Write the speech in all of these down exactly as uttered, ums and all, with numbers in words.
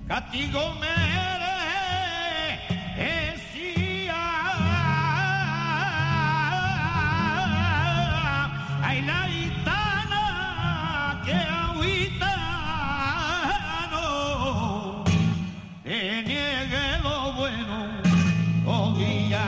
castigo merecía. Ay, la gitana que agüita no te niegue lo bueno, oh guía.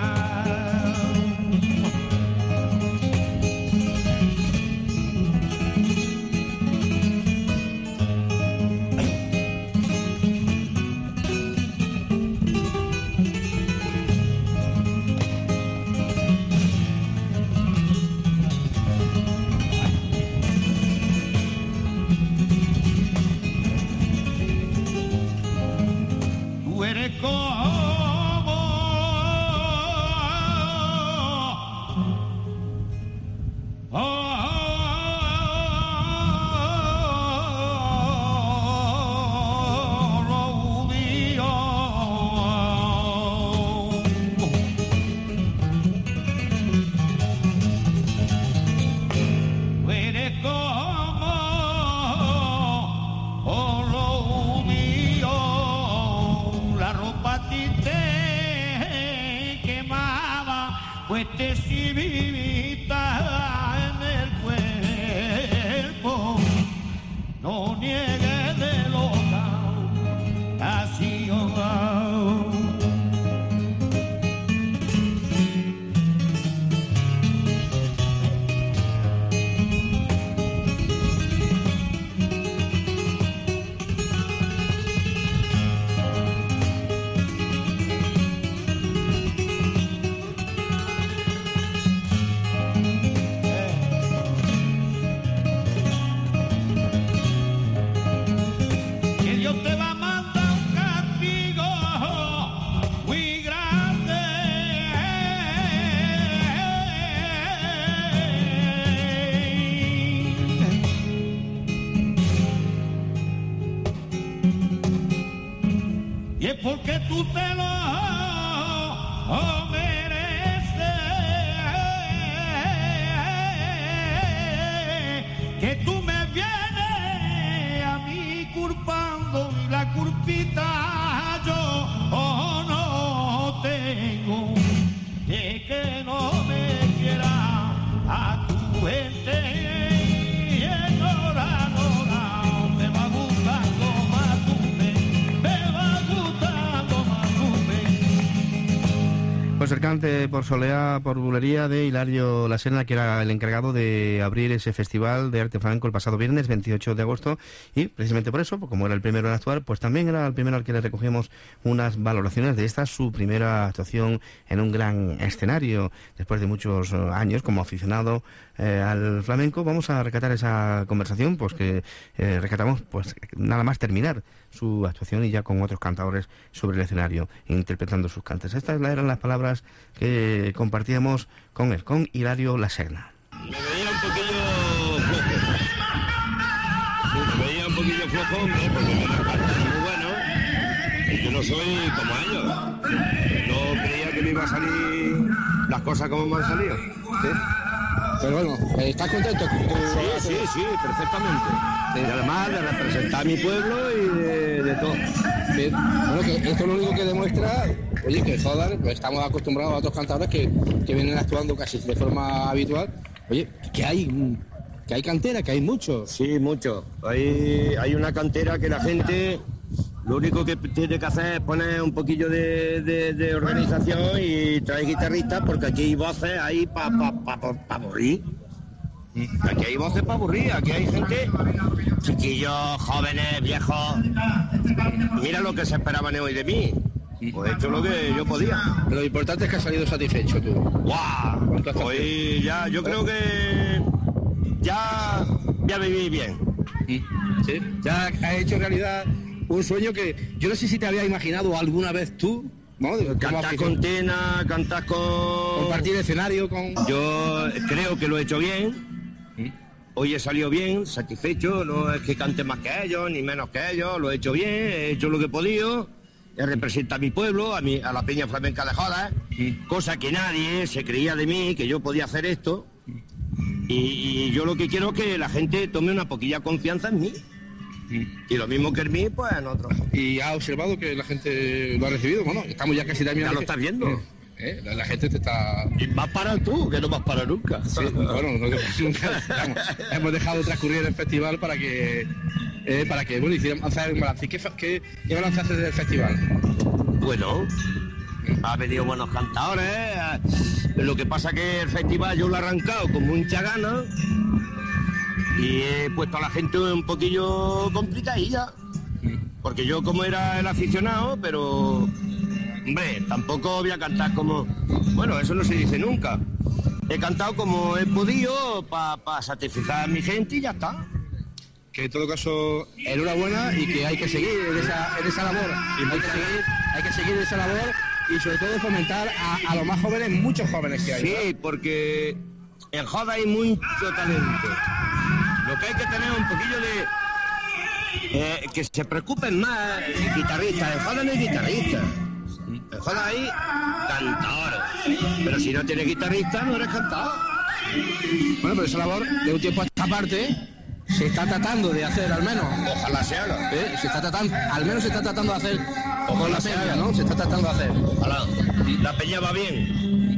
Tú eres como oh, Rubio. Tú eres como oh, Rubio. La ropa a ti te quemaba, pues te vivita en el cuerpo. No niegues de loca, así oh. Que Dios te va a mandar un castigo muy grande. Y es porque tú te lo mereces, que tú me vienes a mí culpando y la culpita yo oh, no tengo, de que no me quiera a tu gente. Y ahora, ahora me va gustando más tu fe, me va gustando más tu fe. Pues el cante por Soleá, por bulería de Hilario La Serna, que era el encargado de abrir ese festival de arte flamenco el pasado viernes veintiocho de agosto, y precisamente por eso, como era el primero en actuar, pues también era el primero al que le recogíamos unas valoraciones de esta, su primera actuación en un gran escenario, después de muchos eh, años como aficionado eh, al flamenco. Vamos a recatar esa conversación, pues que eh, recatamos pues nada más terminar su actuación y ya con otros cantadores sobre el escenario, interpretando sus cantes. Estas eran las palabras que compartíamos con él, con Hilario La Serna. Me veía un poquillo flojo. Sí, me veía un poquillo flojo, hombre, porque me parece muy bueno. Y yo no soy como ellos. No creía que me iba a salir las cosas como me han salido. ¿Sí? Pero bueno, ¿estás contento? Sí, sí, sí, perfectamente. Sí. Y además de representar a mi pueblo y de, de todo. Sí. Bueno, que esto es lo único que demuestra, oye, que joder, pues estamos acostumbrados a otros cantadores que, que vienen actuando casi de forma habitual. Oye, que hay, que hay cantera, que hay mucho. Sí, mucho. Hay, hay una cantera que la gente lo único que tiene que hacer es poner un poquillo de, de, de organización y traer guitarristas, porque aquí hay voces ahí para pa, pa, pa, pa aburrir. Aquí hay voces para aburrir, aquí hay gente, chiquillos, jóvenes, viejos. Mira lo que se esperaban hoy de mí. Pues he hecho lo que yo podía. Lo importante es que has salido satisfecho tú. ¡Guau! Hoy ya, yo creo que ya, ya viví bien. Sí, ya has hecho realidad un sueño que yo no sé si te había imaginado alguna vez tú, ¿no? Cantar con Tena, cantar con... Compartir escenario con... Yo creo que lo he hecho bien. Hoy he salido bien, satisfecho, no es que cante más que ellos, ni menos que ellos, lo he hecho bien, he hecho lo que he podido, he representado a mi pueblo, a, mi, a la Peña Flamenca de Jodas, cosa que nadie se creía de mí, que yo podía hacer esto, y, y yo lo que quiero es que la gente tome una poquilla confianza en mí. Y lo mismo que el mío, pues en otro. ¿Y ha observado que la gente lo ha recibido? Bueno, estamos ya casi terminando. ¿Ya lo estás viendo? ¿Eh? La, la gente te está... Y vas para tú, que no vas para nunca. Sí, bueno, no te nunca. Vamos, hemos dejado transcurrir el festival para que, eh, para que bueno, hicieran hacer un balance. ¿Qué, qué, qué balance haces del festival? Bueno, ha venido buenos cantadores. eh, Lo que pasa que el festival yo lo he arrancado con mucha gana y he puesto a la gente un poquillo complicadilla. Porque yo como era el aficionado, pero... Hombre, tampoco voy a cantar como... Bueno, eso no se dice nunca. He cantado como he podido para pa satisfacer a mi gente y ya está. Que en todo caso, enhorabuena y que hay que seguir en esa, en esa labor. Hay que seguir, hay que seguir esa labor y sobre todo fomentar a, a los más jóvenes, muchos jóvenes que hay. Sí, ¿verdad? porque en Joda hay mucho talento. Lo que hay que tener es un poquillo de... Eh, que se preocupen más guitarristas. En Joda no hay guitarristas. En Joda hay cantadores. Pero si no tienes guitarrista, no eres cantador. Bueno, pero esa labor de un tiempo a esta parte se está tratando de hacer al menos. Ojalá se haga. ¿eh? Se está tratando, al menos se está tratando de hacer con Ojalá la se peña, haga. ¿no? Se está tratando de hacer. Ojalá. La peña va bien.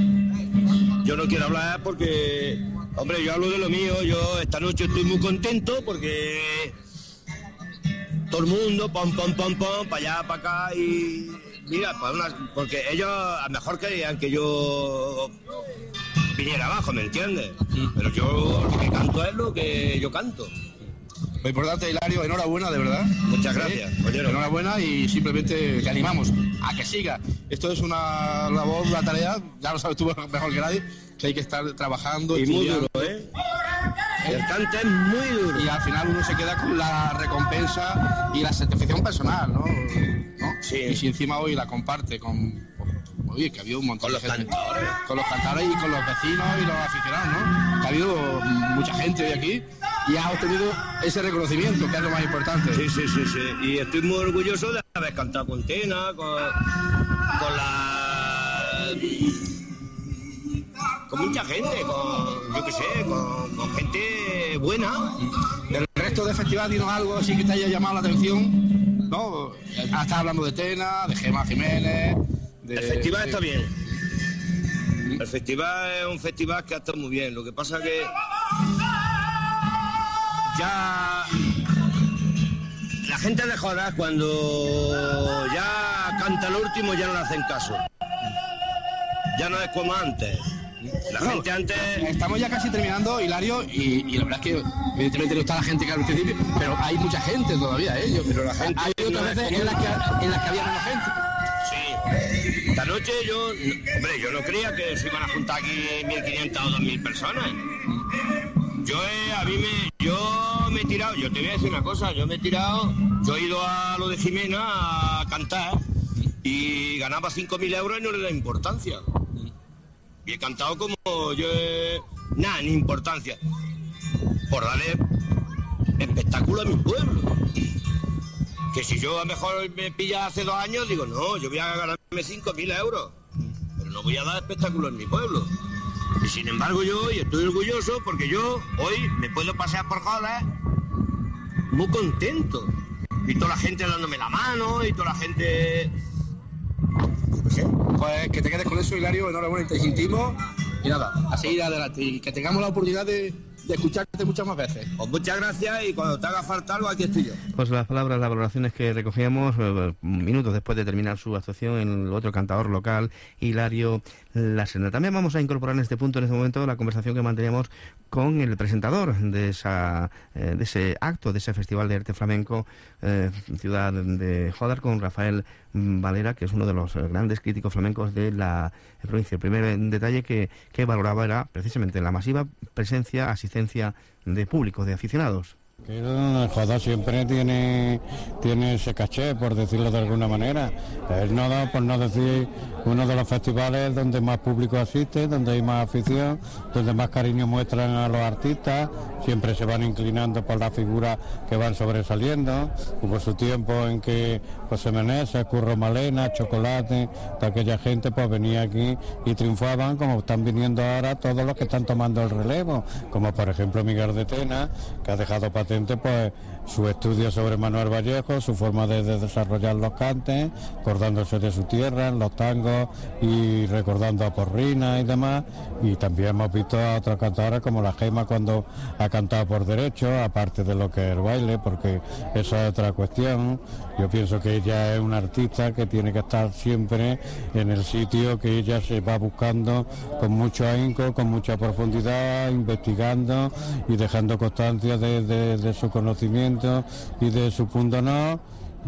Yo no quiero hablar porque, hombre, yo hablo de lo mío. Yo esta noche estoy muy contento porque todo el mundo, pom, pom, pom, pom, para allá, para acá y... Mira, para unas, porque ellos a lo mejor querían que yo viniera abajo, ¿me entiendes? Pero yo lo que canto es lo que yo canto. Lo importante, Hilario, enhorabuena, de verdad. Muchas gracias, ¿Eh? Ollero. Enhorabuena y simplemente te animamos a que siga. Esto es una labor, una tarea, ya lo sabes tú mejor que nadie, que hay que estar trabajando. Y muy estudiando. duro, ¿eh? El cante es muy duro. Y al final uno se queda con la recompensa y la satisfacción personal, ¿no? ¿No? Sí. Y si encima hoy la comparte con... Oye, que ha habido un montón Con de los gente. cantadores. Con los cantadores y con los vecinos y los aficionados, ¿no? Que ha habido mucha gente hoy aquí y ha obtenido ese reconocimiento, que es lo más importante. Sí, sí, sí, sí. Y estoy muy orgulloso de haber cantado con Tena, con, con la... con mucha gente, con, yo qué sé, con, con gente buena. Del resto del festival, dinos algo así que te haya llamado la atención, ¿no? Ah, estás hablando de Tena, de Gemma Jiménez... De, El festival de... está bien. El festival es un festival que ha estado muy bien. Lo que pasa que ya la gente de Jodas cuando ya canta el último ya no le hacen caso. Ya no es como antes. La Bueno, gente antes... Estamos ya casi terminando, Hilario, y, y la verdad es que evidentemente no está la gente que al principio, pero hay mucha gente todavía, ¿eh? Yo- Pero la gente hay otras no es veces como- en las, que, en las que había menos gente. Sí. Esta noche yo... Hombre, yo no creía que se iban a juntar aquí mil quinientas o dos mil personas. Yo he, a mí me... Yo me he tirado... Yo te voy a decir una cosa. Yo me he tirado... Yo he ido a lo de Jimena a cantar y ganaba cinco mil euros y no le da importancia. Y he cantado como yo he... Nada, ni importancia. Por darle espectáculo a mi pueblo. Que si yo a lo mejor me pilla hace dos años, digo, no, yo voy a ganarme cinco mil euros. Pero no voy a dar espectáculo en mi pueblo. Y sin embargo yo hoy estoy orgulloso porque yo hoy me puedo pasear por Jodas muy contento. Y toda la gente dándome la mano y toda la gente... Yo qué sé. Pues que te quedes con eso, Hilario, enhorabuena y te sentimos. Y nada, a seguir adelante y que tengamos la oportunidad de, de escucharte muchas más veces. Pues muchas gracias y cuando te haga falta algo, aquí estoy yo. Pues las palabras, las valoraciones que recogíamos eh, minutos después de terminar su actuación en el otro cantador local, Hilario Laserna. También vamos a incorporar en este punto, en este momento, la conversación que manteníamos con el presentador de esa eh, de ese acto, de ese Festival de Arte Flamenco, eh, ciudad de Jódar, con Rafael Valera, que es uno de los grandes críticos flamencos de la provincia. El primer detalle que, que valoraba era precisamente la masiva presencia, asistencia de público, de aficionados. El Jodas siempre tiene, tiene ese caché, por decirlo de alguna manera. Es no, por no decir uno de los festivales donde más público asiste, donde hay más afición, donde más cariño muestran a los artistas, siempre se van inclinando por las figuras que van sobresaliendo. Hubo su tiempo en que José Meneses, Curro Malena, Chocolate, toda aquella gente pues venía aquí y triunfaban, como están viniendo ahora todos los que están tomando el relevo, como por ejemplo Miguel de Tena, que ha dejado para patente pues su estudio sobre Manuel Vallejo, su forma de, de desarrollar los cantes, acordándose de su tierra, los tangos y recordando a Porrina y demás. Y también hemos visto a otras cantadoras como la Gema cuando ha cantado por derecho, aparte de lo que es el baile, porque eso es otra cuestión. Yo pienso que ella es una artista que tiene que estar siempre en el sitio que ella se va buscando con mucho ahínco, con mucha profundidad, investigando y dejando constancia de, de, de su conocimiento y de su punto no.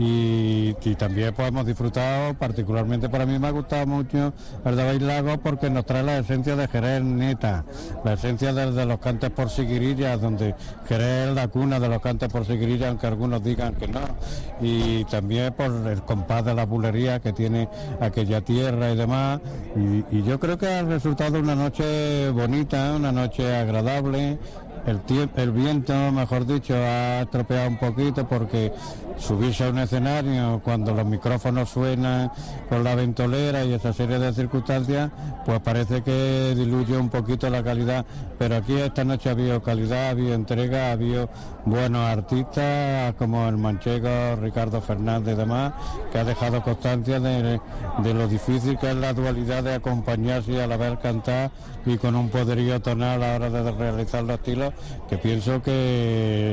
Y, y también pues hemos disfrutado, particularmente para mí me ha gustado mucho el de Bailago porque nos trae la esencia de Jerez neta, la esencia de, de los cantes por seguirillas, donde Jerez es la cuna de los cantes por seguirillas, aunque algunos digan que no, y también por el compás de la bulería que tiene aquella tierra y demás, y, y yo creo que ha resultado una noche bonita, una noche agradable. El, tiempo, el viento, mejor dicho, ha estropeado un poquito porque subirse a un escenario cuando los micrófonos suenan con la ventolera y esa serie de circunstancias, pues parece que diluye un poquito la calidad. Pero aquí esta noche ha habido calidad, ha habido entrega, ha habido buenos artistas como el manchego Ricardo Fernández y demás, que ha dejado constancia de, de lo difícil que es la dualidad de acompañarse y a la vez cantar y con un poderío tonal a la hora de realizar los estilos, que pienso que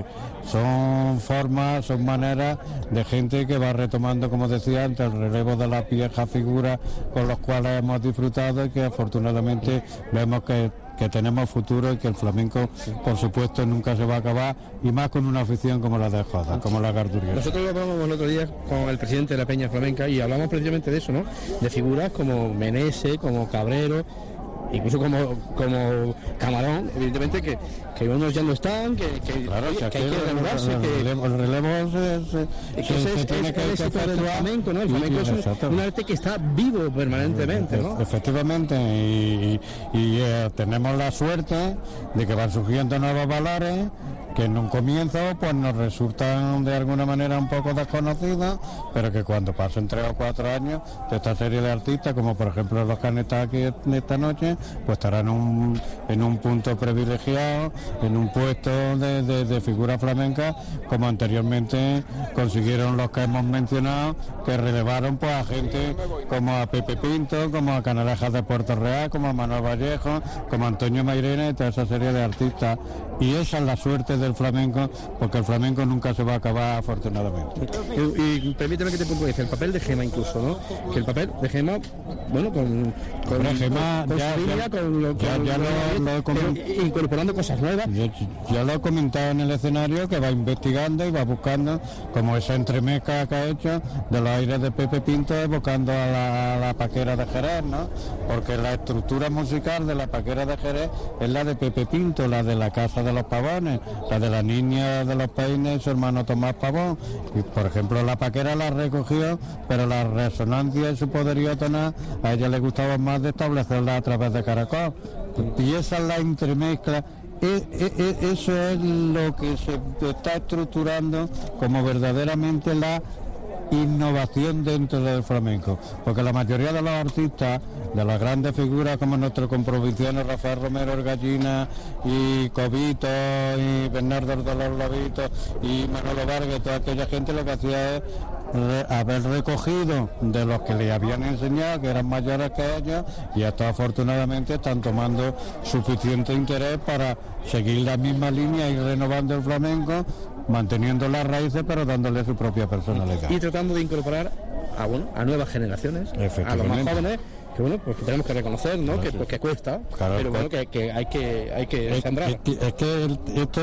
son formas, son maneras de gente que va retomando, como decía antes, el relevo de las viejas figuras con los cuales hemos disfrutado y que afortunadamente vemos que que tenemos futuro y que el flamenco, por supuesto, nunca se va a acabar, y más con una afición como la de Joda, como la Garduriosa. Nosotros lo hablamos el otro día con el presidente de la Peña Flamenca y hablamos precisamente de eso, ¿no? De figuras como Menese, como Cabrero, incluso como como Camarón, evidentemente que, que unos ya no están, que, que, claro, que, que, que hay que renovarse, el que relevo, el relevo se, se, que se, ese se es, tiene es que, el que éxito del efectuar. flamenco, ¿no? El flamenco Y, es un, un arte que está vivo permanentemente, ¿no? Efectivamente, y, y, y eh, tenemos la suerte de que van surgiendo nuevos valores que en un comienzo pues nos resultan de alguna manera un poco desconocidos, pero que cuando pasen tres o cuatro años de esta serie de artistas, como por ejemplo los que han estado aquí esta noche, pues estarán un, en un punto privilegiado, en un puesto de, de, de figura flamenca, como anteriormente consiguieron los que hemos mencionado, que relevaron pues a gente como a Pepe Pinto, como a Canalejas de Puerto Real, como a Manuel Vallejo, como a Antonio Mairena y toda esa serie de artistas. Y esa es la suerte del flamenco, porque el flamenco nunca se va a acabar, afortunadamente. Y, y permíteme que te puntualice el papel de Gema incluso, ¿no? Que el papel de Gema, bueno, con con, Hombre, Gema, con, con ya, su línea, ya, con lo que ya, ya lo, lo he comentado, incorporando cosas nuevas. Yo, yo lo he comentado en el escenario, que va investigando y va buscando como esa entremezcla que ha hecho de los aires de Pepe Pinto, evocando a la, a la Paquera de Jerez, ¿no? Porque la estructura musical de la Paquera de Jerez es la de Pepe Pinto, la de la Casa de los Pavones, la de la Niña de los Peines y su hermano Tomás Pavón. Y por ejemplo la Paquera la recogió, pero la resonancia y su poderío tonal a ella le gustaba más de establecerla a través de Caracol. Y esa es la entremezcla. E, e, e, eso es lo que se está estructurando como verdaderamente la innovación dentro del flamenco, porque la mayoría de los artistas, de las grandes figuras como nuestro comprovinciano Rafael Romero el Gallina y Cobito y Bernardo el Dolor Lobito y Manolo Vargas, toda aquella gente lo que hacía es re, haber recogido de los que le habían enseñado, que eran mayores que ellos, y hasta afortunadamente están tomando suficiente interés para seguir la misma línea y renovando el flamenco, manteniendo las raíces pero dándole su propia personalidad. Y tratando de incorporar a, bueno, a nuevas generaciones, a los más jóvenes, que bueno, pues que tenemos que reconocer, ¿no? Claro, que, sí. Pues que cuesta, claro, pero bueno, que, que hay que hay que es, sembrar. Es que, es que el, esto,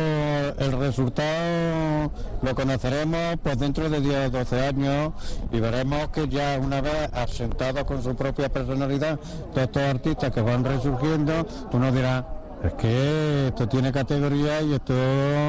el resultado lo conoceremos pues dentro de diez o doce años y veremos que ya una vez asentados con su propia personalidad todos estos artistas que van resurgiendo, uno dirá: es que esto tiene categoría y esto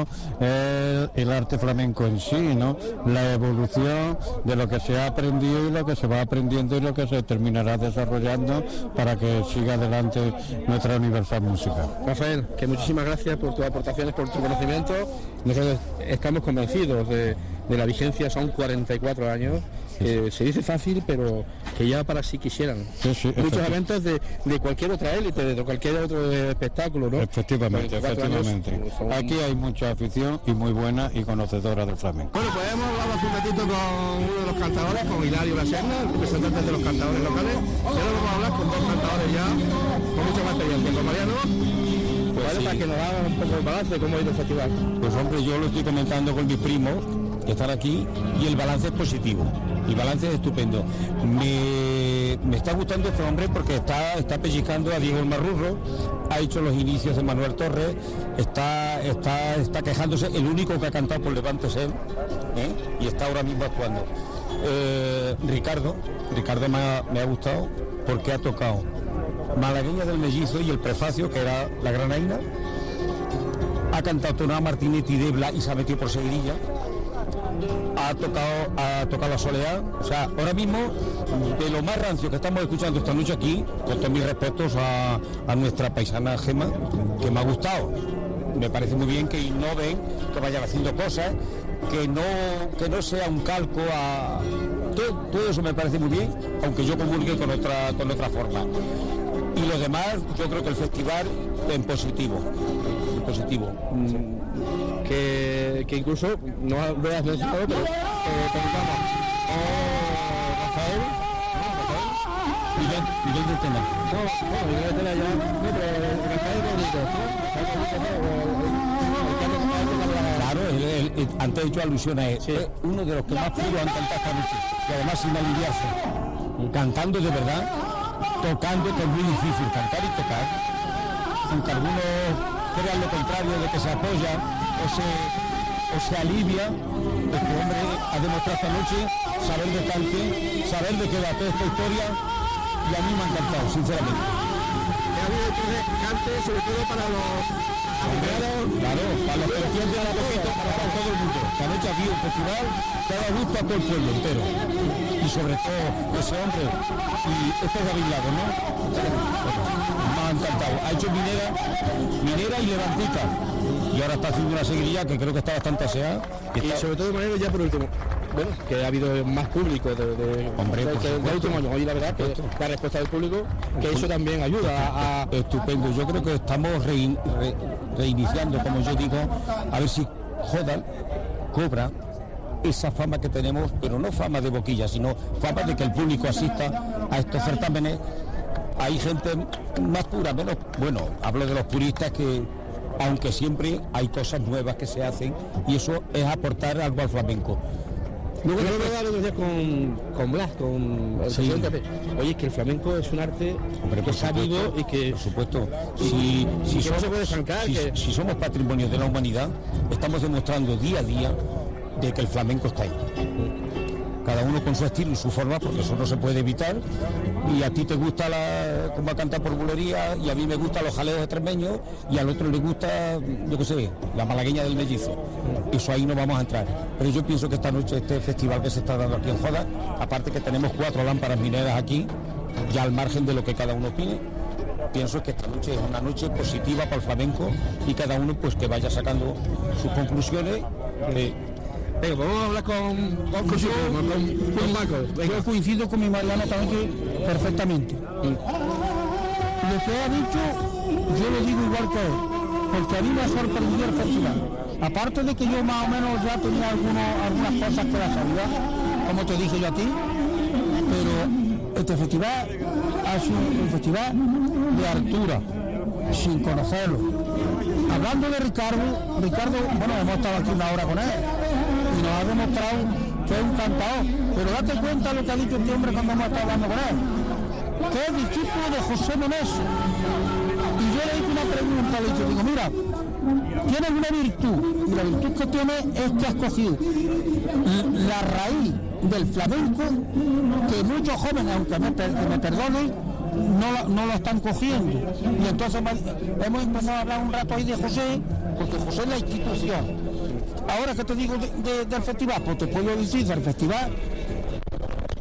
es el arte flamenco en sí, ¿no? La evolución de lo que se ha aprendido y lo que se va aprendiendo y lo que se terminará desarrollando para que siga adelante nuestra universal música. Rafael, que muchísimas gracias por tus aportaciones, por tu conocimiento. Nosotros estamos convencidos de, de la vigencia, son cuarenta y cuatro años, Eh, se dice fácil, pero que ya para sí quisieran. Sí, sí, muchos eventos de, de cualquier otra élite, de cualquier otro espectáculo, ¿no? Efectivamente, efectivamente. Años, son... Aquí hay mucha afición y muy buena y conocedora del flamenco. Bueno, pues hemos hablado hace un ratito con uno de los cantadores, con Hilario La Serna, el representante de los cantadores locales, y ahora vamos a hablar con dos cantadores ya con mucha más experiencia, con Mariano. Pues vale, sí. Para que nos hagan un poco el balance de cómo ha ido el festival. Pues hombre, yo lo estoy comentando con mis primos que están aquí y el balance es positivo, el balance es estupendo. Me, me está gustando este hombre porque está, está pellizcando a Diego el Marrurro, ha hecho los inicios de Manuel Torres, está, está, está quejándose, el único que ha cantado por Levante es él, ¿eh? Y está ahora mismo actuando. Eh, Ricardo, Ricardo me ha, me ha gustado porque ha tocado Malagueña del Mellizo y el prefacio, que era La Granaina, ha cantado Toná Martinetti de Bla y se ha metido por Seguirilla, ha tocado, ha tocado La Soledad. O sea, ahora mismo, de lo más rancio que estamos escuchando esta noche aquí, con todos mis respetos a, a nuestra paisana Gema, que me ha gustado. Me parece muy bien que innoven, que vayan haciendo cosas, que no, que no sea un calco a... Todo, todo eso me parece muy bien, aunque yo comulgue con otra, con otra forma. Y lo demás, yo creo que el festival en positivo, en positivo. Mm, que, que incluso, no lo has mencionado, pero eh, preguntamos, oh, Rafael, ¿no? Rafael, Miguel, Miguel de Tena. No, no, Miguel de Tena ya, no, pero Rafael Rodríguez, ¿no? Claro, él, él, él, antes he hecho alusión a él, sí. Es uno de los que más puros han cantado esta noche, y además sin aliviarse, cantando de verdad, tocando, que es muy difícil cantar y tocar, aunque algunos crean lo contrario, de que se apoya o se, o se alivia. Este hombre ha demostrado esta noche saber de cante, saber de qué va toda esta historia, y a mí me ha encantado, sinceramente. Ha habido entonces cante, sobre todo para los afiliados, claro, para los que entienden un poquito, para todo el mundo. Esta noche aquí un festival que ha dado gusto a todo el pueblo entero. Y sobre todo ese hombre, y este es David Lago, ¿no? Me ha encantado. Ha hecho minera, minera y levantita. Y ahora está haciendo una seguirilla que creo que está bastante aseada. Y, y está... sobre todo, Manero, ya por último, bueno, que ha habido más público de, de, hombre, de, de, de último año. Hoy la verdad que la respuesta del público, que eso también ayuda a... Estupendo. Yo creo que estamos rein, re, reiniciando, como yo digo, a ver si Jodal cobra esa fama que tenemos, pero no fama de boquilla, sino fama de que el público asista a estos certámenes. Hay gente más pura, menos, bueno, hablo de los puristas, que aunque siempre hay cosas nuevas que se hacen, y eso es aportar algo al flamenco. Luego yo lo hablaba decía con, con Blas, con el sí. presidente. Oye, es que el flamenco es un arte Hombre, que está vivo y que... Por supuesto, si, si, que somos, no se puede estancar, si, que... si somos patrimonio de la humanidad, estamos demostrando día a día de que el flamenco está ahí. Cada uno con su estilo y su forma, porque eso no se puede evitar. Y a ti te gusta la, como a cantar por bulería, y a mí me gustan los jaleos extremeños, y al otro le gusta, yo qué sé, la malagueña del mellizo. Eso ahí no vamos a entrar. Pero yo pienso que esta noche, este festival que se está dando aquí en Joda, aparte que tenemos cuatro lámparas mineras aquí, ya al margen de lo que cada uno opine, pienso que esta noche es una noche positiva para el flamenco, y cada uno pues que vaya sacando sus conclusiones. Eh, Venga, pues vamos a hablar con, con, con, yo, con, con, con Marco. Yo coincido con mi Mariano también que perfectamente. Sí. Lo que ha dicho, yo lo digo igual que él, porque a mí me ha sorprendido el festival. Aparte de que yo más o menos ya tenía algunos, algunas cosas que las sabía, como te dije yo a ti, pero este festival ha sido un festival de altura, sin conocerlo. Hablando de Ricardo, Ricardo, bueno, hemos estado aquí una hora con él, y nos ha demostrado que es un cantador, pero date cuenta lo que ha dicho este hombre cuando hemos estado hablando con él, que es discípulo de José Meneso. Y yo le hice una pregunta, le he dicho, digo, mira, tienes una virtud, y la virtud que tienes es que has cogido la raíz del flamenco, que muchos jóvenes, aunque me, que me perdonen, no, no lo están cogiendo. Y entonces hemos empezado a hablar un rato ahí de José, porque José es la institución. Ahora que te digo de, de, del festival, pues te puedo decir del festival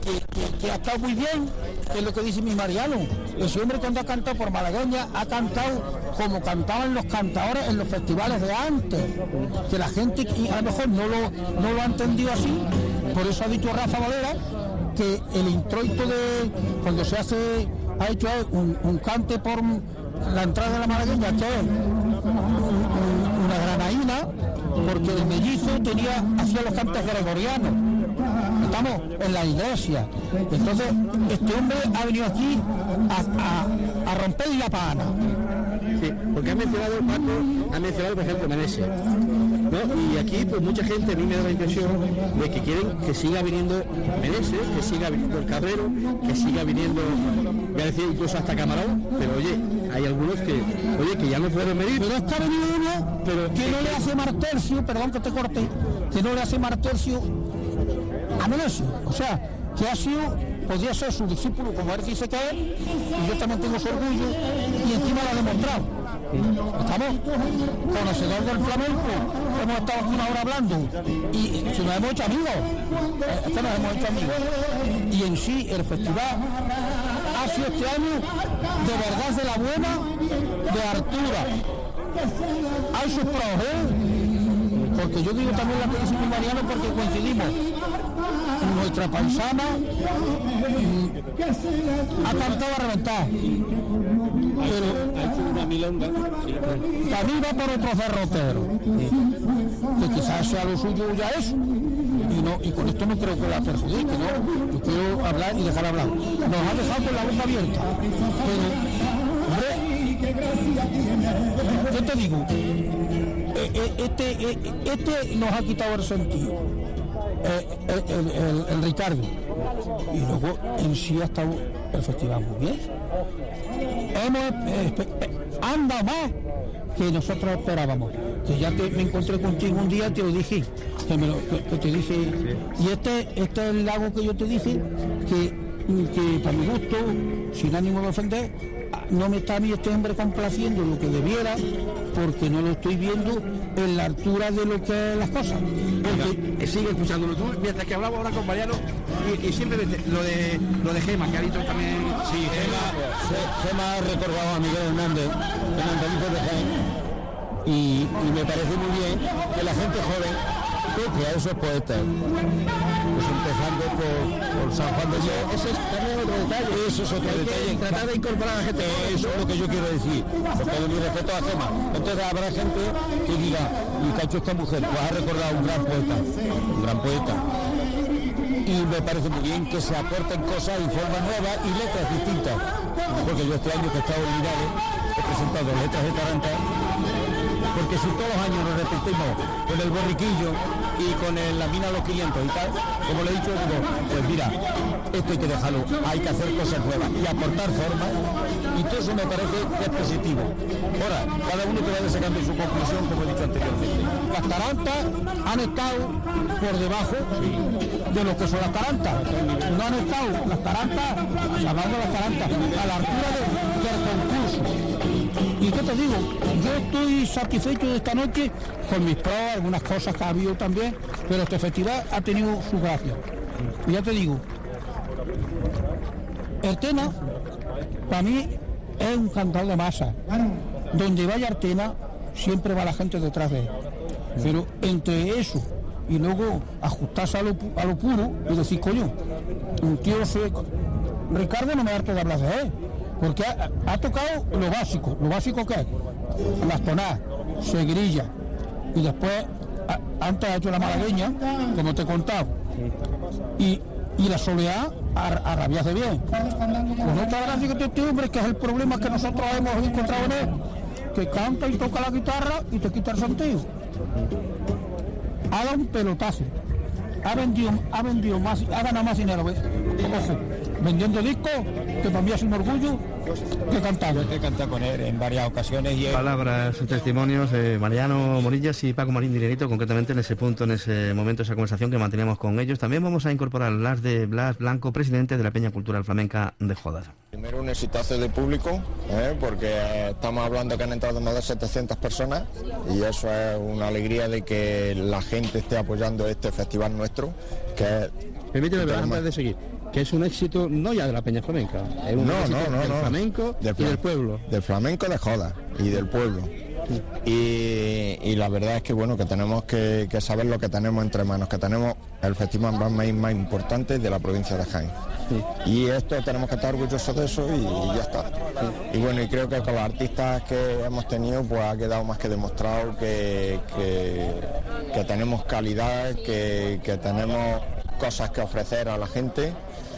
que, que, que ha estado muy bien, que es lo que dice mi Mariano. Ese hombre cuando ha cantado por malagueña ha cantado como cantaban los cantadores en los festivales de antes, que la gente a lo mejor no lo, no lo ha entendido así. Por eso ha dicho Rafa Valera que el introito de cuando se hace, ha hecho un, un cante por la entrada de la malagueña, que es una granaína, porque el mellizo tenía, hacía los cantes gregorianos. Estamos en la iglesia. Entonces, este hombre ha venido aquí a, a, a romper la pana. Sí, porque ha mencionado Paco, ha mencionado por ejemplo Meneses, ¿no? Y aquí pues mucha gente, a mí me da la impresión de que quieren que siga viniendo Meneses, que siga viniendo el Cabrero, que siga viniendo, voy a decir incluso hasta Camarón, pero oye, hay algunos que, oye, que ya no pueden venir. Pero es que ha venido uno pero que no le hace martercio, perdón que te corte, que no le hace martercio a Meneses, o sea, que ha sido, podría ser su discípulo, como él dice que es, y yo también tengo su orgullo, y encima lo ha demostrado. Estamos conocedor del flamenco, hemos estado aquí una hora hablando, y si nos hemos hecho amigos, es que nos hemos hecho amigos. Y en sí, el festival ha sido este año de verdad de la buena, de altura. Hay sus pros, ¿eh? Porque yo digo también la que dice mi Mariano, porque coincidimos. Nuestra paisana ha cantado a reventar, pero ha hecho una milonga, también va por otro derrotero, que quizás sea lo suyo ya eso, y no, y con esto no creo que la perjudique, ¿no? Yo quiero hablar y dejar hablar. Nos ha dejado con la boca abierta, pero, hombre, ¿qué te digo? Este, este nos ha quitado el sentido. El, el, el, el Ricardo, y luego en sí ha estado el festival muy bien. Hemos eh, eh, andado más que nosotros esperábamos. Que ya te, me encontré contigo un día, te lo dije, que, me lo, que, que te dije, y este, este es el lago que yo te dije, que, que para mi gusto, sin ánimo de ofender, no me está a mí este hombre complaciendo lo que debiera, porque no lo estoy viendo en la altura de lo que es las cosas. Porque sigue escuchándolo tú, mientras que hablamos ahora con Mariano, y, y simplemente lo de lo de Gema, que ha dicho también. Sí, Gema, Gema ha recordado a Miguel Hernández, en Andalucía de Jaén, y, y me parece muy bien que la gente joven toque a esos poetas. Pues empezando por, por San Juan de Dios. Ese es también otro detalle. Eso es otro detalle. Tratar de incorporar a la gente. Eso es lo que yo quiero decir. Con todo mi respeto a Gema. Entonces habrá gente que diga, ¿y qué ha hecho esta mujer? Pues ha recordado a un gran poeta. Un gran poeta. Y me parece muy bien que se aporten cosas y formas nuevas y letras distintas. Porque yo este año que he estado en Linares he presentado letras de Taranta. Porque si todos los años nos repetimos con el borriquillo y con el, la mina a los quinientos y tal, como le he dicho, digo, pues mira, esto hay que dejarlo, hay que hacer cosas nuevas y aportar formas, y todo eso me parece que es positivo. Ahora, cada uno que vaya sacando su conclusión, como he dicho anteriormente. Las tarantas han estado por debajo de lo que son las tarantas. No han estado las tarantas, llamando las tarantas, a la altura de, del concurso. ¿Y qué te digo? Yo estoy satisfecho de esta noche con mis pruebas, algunas cosas que ha habido también, pero este festival ha tenido su gracia. Y ya te digo, Ertena, para mí, es un cantador de masa. Donde vaya Ertena, siempre va la gente detrás de él. Pero entre eso y luego ajustarse a lo, a lo puro y decir, coño, un tío seco. Ricardo no me harto de hablar de él. Porque ha, ha tocado lo básico. ¿Lo básico qué es? Las tonadas, seguirilla. Y después, a, antes ha hecho la malagueña, como te he contado. Y, y la soleá a, a rabiarse bien. Con otra gracia que te este hombre, que es el problema que nosotros hemos encontrado en él, que canta y toca la guitarra y te quita el sentido. Ha dado un pelotazo. Ha vendido, ha vendido más, ha ganado más dinero, ¿ves? Ojo, vendiendo discos, que para mí es un orgullo, que cantando. Yo he cantado con él en varias ocasiones y él... Palabras, testimonios de Mariano Morillas y Paco Marín Dinerito, concretamente en ese punto, en ese momento, esa conversación que manteníamos con ellos. También vamos a incorporar las de Blas Blanco, presidente de la Peña Cultural Flamenca de Jodas. Primero un exitazo de público, ¿eh? porque eh, estamos hablando que han entrado más de setecientas personas y eso es una alegría de que la gente esté apoyando este festival nuestro, que es... Permíteme, antes de seguir, que es un éxito no ya de la Peña Flamenca, es un No, éxito no, no, del no. flamenco Del y del fla- pueblo. Del flamenco de joda y del pueblo. Y, y la verdad es que bueno, que tenemos que, que saber lo que tenemos entre manos, que tenemos el festival más, más importante de la provincia de Jaén. Y esto tenemos que estar orgullosos de eso y, y ya está. Y bueno, y creo que con los artistas que hemos tenido pues ha quedado más que demostrado que, que, que tenemos calidad, que, que tenemos cosas que ofrecer a la gente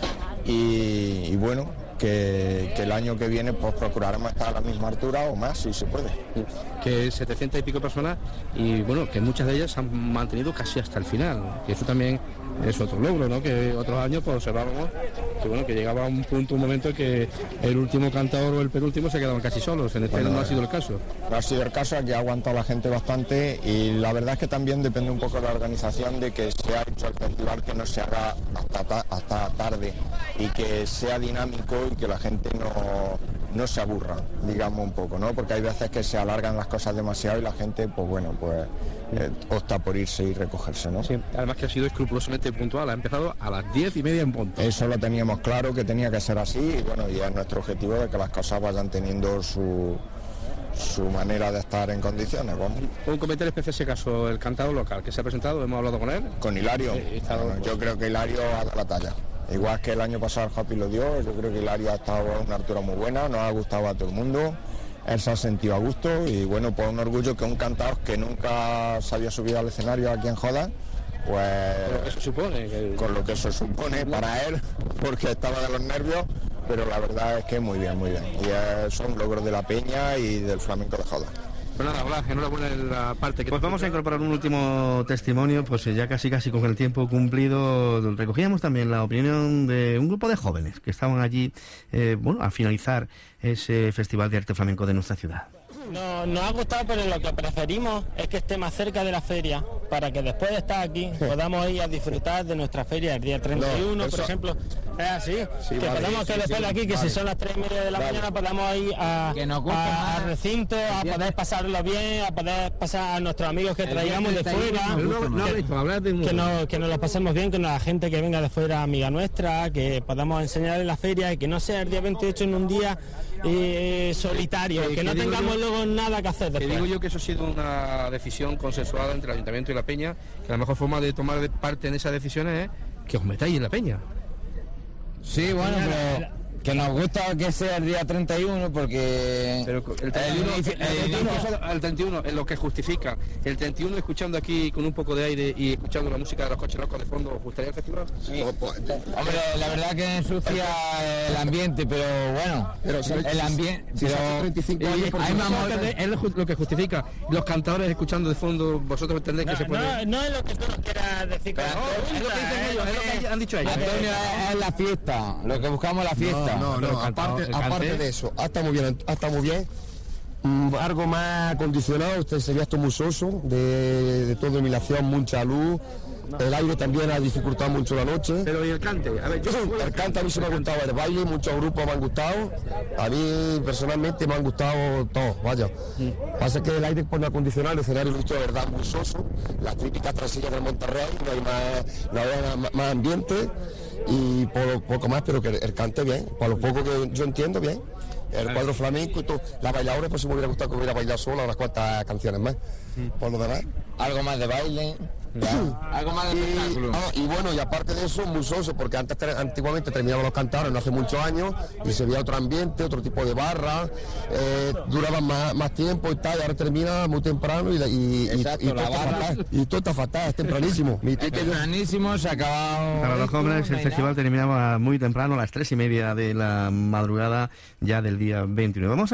y, y bueno, que, que el año que viene pues procuraremos estar a la misma altura o más si se puede. Que setecientas y pico personas y bueno, que muchas de ellas se han mantenido casi hasta el final, que eso también es otro logro, ¿no? Que otros años pues observábamos que bueno, que llegaba a un punto, un momento que el último cantador o el penúltimo se quedaban casi solos, en este Bueno, no ha sido el caso. No ha sido el caso, aquí ha aguantado la gente bastante y la verdad es que también depende un poco de la organización de que se ha hecho el festival que no se haga hasta, ta- hasta tarde y que sea dinámico y que la gente no, no se aburra, digamos un poco, ¿no? Porque hay veces que se alargan las cosas demasiado y la gente, pues bueno, pues eh, opta por irse y recogerse, ¿no? Sí, además que ha sido escrupulosamente puntual, ha empezado a las diez y media en punto. Eso lo teníamos claro que tenía que ser así y bueno, y es nuestro objetivo de que las cosas vayan teniendo su, su manera de estar en condiciones, vamos. Un comentario especial ese caso, el cantador local que se ha presentado, hemos hablado con él. Con Hilario, Sí, está- bueno, yo creo que Hilario ha dado la talla. Igual que el año pasado el Happy lo dio, yo creo que Hilario ha estado a una altura muy buena, nos ha gustado a todo el mundo, él se ha sentido a gusto y bueno, pues un orgullo que un cantador que nunca se había subido al escenario aquí en Joda, pues Eso supone que... con lo que eso supone para él, porque estaba de los nervios, pero la verdad es que muy bien, muy bien. Y eh, son logros de la Peña y del flamenco de Joda. Pues nada, Blas, enhorabuena en la parte que... Pues vamos a incorporar un último testimonio, pues ya casi casi con el tiempo cumplido. Recogíamos también la opinión de un grupo de jóvenes que estaban allí, eh, bueno, a finalizar ese Festival de Arte Flamenco de nuestra ciudad. No, nos ha gustado, pero lo que preferimos es que esté más cerca de la feria, para que después de estar aquí podamos ir a disfrutar de nuestra feria el día treinta y uno, No, por eso- ejemplo. Es así, Sí, que vale, podamos sí, que después sí, de aquí, que vale. si son las tres y media de la Vale. mañana, podamos ir a, Que nos guste a- más. al recinto, a poder pasarlo bien, a poder pasar a nuestros amigos que El traigamos de día treinta y uno fuera. nos No, no que- habléis, hablar de un... que nos, que nos lo pasemos bien, que la gente que venga de fuera, amiga nuestra, que podamos enseñar en la feria y que no sea el día veintiocho en un día eh, solitario, Que- que, que no digo tengamos yo- luego nada que hacer Que después. digo yo que eso ha sido una decisión consensuada entre el Ayuntamiento y la Peña, que la mejor forma de tomar de parte en esas decisiones es que os metáis en la Peña. Sí, bueno, pero que nos gusta que sea el día treinta y uno porque... Pero el treinta y uno, inicio- el el treinta y uno, inicio- el treinta y uno es lo que justifica. El treinta y uno escuchando aquí con un poco de aire y escuchando la música de los coches locos de fondo, ¿os gustaría el festival? Hombre, la verdad que ensucia el ambiente, pero bueno, el ambiente... pero hay más mo- Es lo ju- lo que justifica. Los cantadores escuchando de fondo, vosotros entendéis que No, se puede... no, no es lo que tú nos quieras decir con la es lo que dicen pregunta, ellos, es lo que han dicho ellos. Antonio, es, es la fiesta, lo que buscamos es la fiesta. No, Pero no, el cantado- aparte, el cante- aparte de eso, ha estado muy bien, ha estado muy bien. Mm, algo más acondicionado, usted se ve esto muy soso, de, de toda iluminación, mucha luz. El aire también ha dificultado mucho la noche. Pero y el cante, a ver, yo... El cante a mí se me ha gustado el baile, muchos grupos me han gustado. A mí personalmente me han gustado todos, vaya. Pasa que el aire pone acondicionado, el escenario lo he visto de verdad muy soso. Las típicas trasillas del Monterrey, no hay más, no hay más, más ambiente y por poco más, pero que el, el cante bien, por lo poco que yo entiendo bien. El cuadro flamenco y todo. La bailadora, pues si me hubiera gustado que hubiera bailado sola unas cuantas canciones más. Por lo demás. Algo más de baile, algo más de Y, espectáculo. ah, y bueno, y aparte de eso, muy soso, porque antes ter- antiguamente terminaban los cantadores, no hace muchos años, y se veía otro ambiente, otro tipo de barra, eh, duraban más, más tiempo y tal, y ahora termina muy temprano y, y, y- Exacto, y todo la está barra. fatal. Y todo está fatal, es tempranísimo. Mi ticket yo- Tempranísimo, se ha acabado... Para los esto, jóvenes no el hay festival nada. terminaba muy temprano, a las tres y media de la madrugada ya del día veintiuno. Vamos a